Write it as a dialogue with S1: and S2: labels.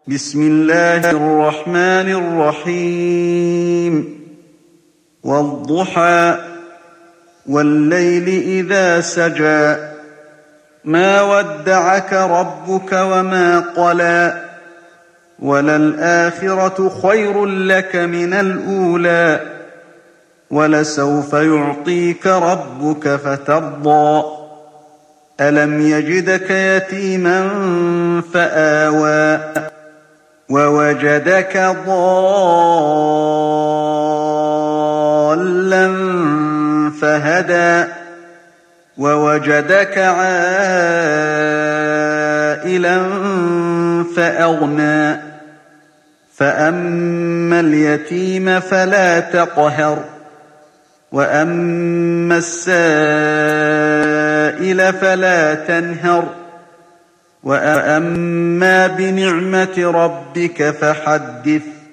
S1: بسم الله الرحمن الرحيم والضحى والليل إذا سجى ما ودعك ربك وما قلى وللآخرة خير لك من الأولى ولسوف يعطيك ربك فترضى ألم يجدك يتيما فآوى ووجدك ضالا فهدى ووجدك عائلا فأغنى فأما اليتيم فلا تقهر وأما السائل فلا تنهر وأما بنعمة ربك فحدث